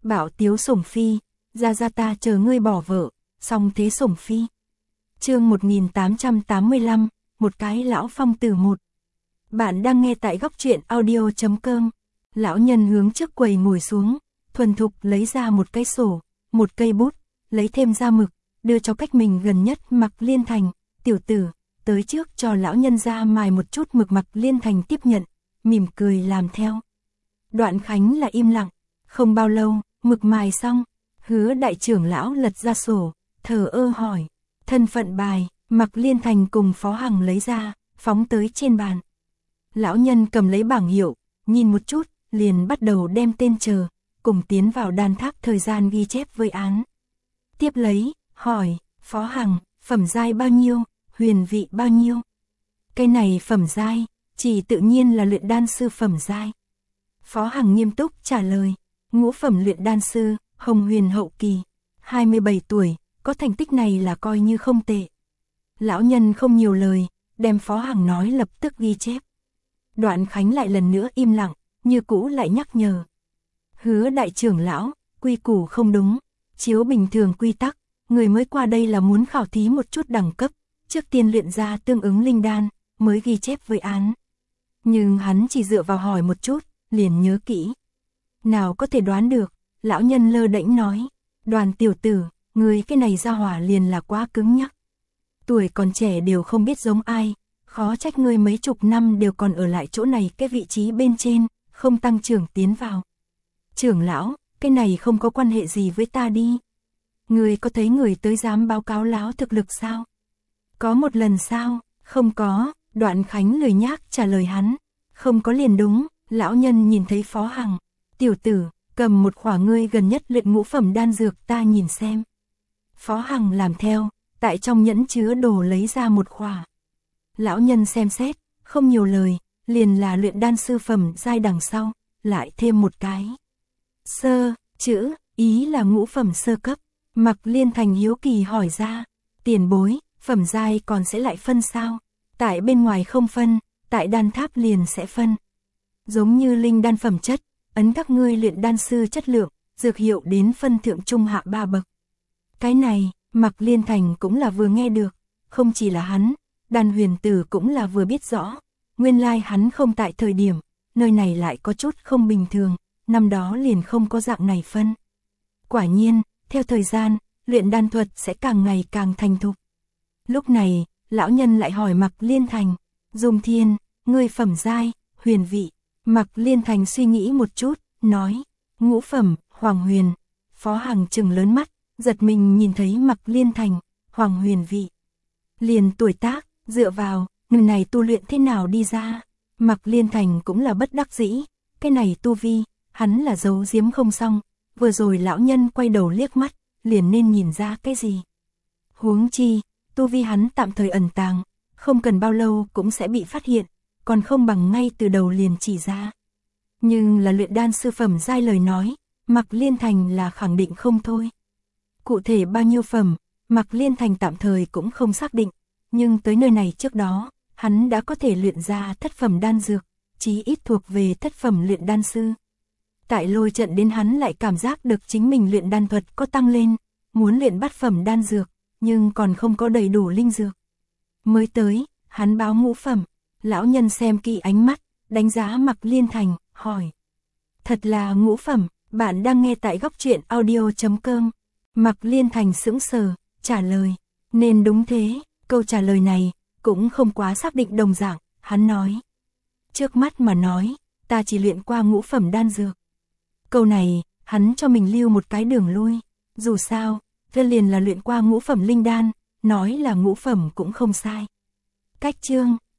Bảo Tiếu Sủng Phi, ra ta chờ ngươi bỏ vợ, xong thế Sủng Phi. Chương 1885, một cái lão phong tử một. Bạn đang nghe tại góc truyện audio.com. Lão nhân hướng trước quầy ngồi xuống, thuần thục lấy ra một cái sổ, một cây bút, lấy thêm ra mực, đưa cho cách mình gần nhất Mạc Liên Thành. Tiểu tử, tới trước cho lão nhân ra mài một chút mực. Mạc Liên Thành tiếp nhận, mỉm cười làm theo. Đoạn Khánh là im lặng, không bao lâu, mực mài xong, Hứa đại trưởng lão lật ra sổ, thờ ơ hỏi, thân phận bài. Mạc Liên Thành cùng Phó Hằng lấy ra, phóng tới trên bàn. Lão nhân cầm lấy bảng hiệu, nhìn một chút, liền bắt đầu đem tên chờ, cùng tiến vào đan tháp thời gian ghi chép với án. Tiếp lấy, hỏi, Phó Hằng, phẩm giai bao nhiêu, huyền vị bao nhiêu? Cái này phẩm giai, chỉ tự nhiên là luyện đan sư phẩm giai. Phó Hằng nghiêm túc trả lời, ngũ phẩm luyện đan sư, hồng huyền hậu kỳ, 27 tuổi, có thành tích này là coi như không tệ. Lão nhân không nhiều lời, đem Phó Hằng nói lập tức ghi chép. Đoạn Khánh lại lần nữa im lặng, như cũ lại nhắc nhở. Hứa đại trưởng lão, quy củ không đúng, chiếu bình thường quy tắc, người mới qua đây là muốn khảo thí một chút đẳng cấp, trước tiên luyện ra tương ứng linh đan, mới ghi chép với án. Nhưng hắn chỉ dựa vào hỏi một chút, liền nhớ kỹ. Nào có thể đoán được, lão nhân lơ đễnh nói, Đoàn tiểu tử, người cái này ra hỏa liền là quá cứng nhắc. Tuổi còn trẻ đều không biết giống ai, khó trách ngươi mấy chục năm đều còn ở lại chỗ này cái vị trí bên trên, không tăng trưởng tiến vào. Trưởng lão, cái này không có quan hệ gì với ta đi. Ngươi có thấy người tới dám báo cáo láo thực lực sao? Có một lần sao? Không có. Đoạn Khánh lười nhác trả lời hắn. Không có liền đúng. Lão nhân nhìn thấy Phó Hằng. Tiểu tử, cầm một khỏa ngươi gần nhất luyện ngũ phẩm đan dược ta nhìn xem. Phó Hằng làm theo, tại trong nhẫn chứa đồ lấy ra một khỏa. Lão nhân xem xét, không nhiều lời, liền là luyện đan sư phẩm giai đằng sau, lại thêm một cái. Sơ, chữ, ý là ngũ phẩm sơ cấp. Mạc Liên Thành hiếu kỳ hỏi ra, tiền bối, phẩm giai còn sẽ lại phân sao? Tại bên ngoài không phân, tại đan tháp liền sẽ phân. Giống như linh đan phẩm chất, ấn các ngươi luyện đan sư chất lượng, dược hiệu đến phân thượng trung hạ 3 bậc. Cái này, Mạc Liên Thành cũng là vừa nghe được, không chỉ là hắn, Đan Huyền Tử cũng là vừa biết rõ. Nguyên lai hắn không tại thời điểm, nơi này lại có chút không bình thường, năm đó liền không có dạng này phân. Quả nhiên, theo thời gian, luyện đan thuật sẽ càng ngày càng thành thục. Lúc này, lão nhân lại hỏi Mạc Liên Thành, Dung Thiên, ngươi phẩm giai, huyền vị. Mạc Liên Thành suy nghĩ một chút, nói, ngũ phẩm, Hoàng Huyền. Phó Hằng trừng lớn mắt, giật mình nhìn thấy Mạc Liên Thành, Hoàng Huyền vị. Liền tuổi tác, dựa vào, người này tu luyện thế nào đi ra. Mạc Liên Thành cũng là bất đắc dĩ, cái này tu vi, hắn là giấu giếm không xong. Vừa rồi lão nhân quay đầu liếc mắt, liền nên nhìn ra cái gì. Huống chi, tu vi hắn tạm thời ẩn tàng, không cần bao lâu cũng sẽ bị phát hiện, còn không bằng ngay từ đầu liền chỉ ra. Nhưng là luyện đan sư phẩm giai lời nói, Mạc Liên Thành là khẳng định không thôi. Cụ thể bao nhiêu phẩm, Mạc Liên Thành tạm thời cũng không xác định, nhưng tới nơi này trước đó, hắn đã có thể luyện ra thất phẩm đan dược, chí ít thuộc về thất phẩm luyện đan sư. Tại lôi trận đến hắn lại cảm giác được chính mình luyện đan thuật có tăng lên, muốn luyện bát phẩm đan dược, nhưng còn không có đầy đủ linh dược. Mới tới, hắn báo ngũ phẩm, lão nhân xem kỹ ánh mắt, đánh giá Mạc Liên Thành, hỏi. Thật là ngũ phẩm, bạn đang nghe tại góc truyện audio.com. Mạc Liên Thành sững sờ, trả lời, nên đúng thế, câu trả lời này, cũng không quá xác định đồng dạng, hắn nói. Trước mắt mà nói, ta chỉ luyện qua ngũ phẩm đan dược. Câu này, hắn cho mình lưu một cái đường lui, dù sao, thế liền là luyện qua ngũ phẩm linh đan, nói là ngũ phẩm cũng không sai. Cách chương,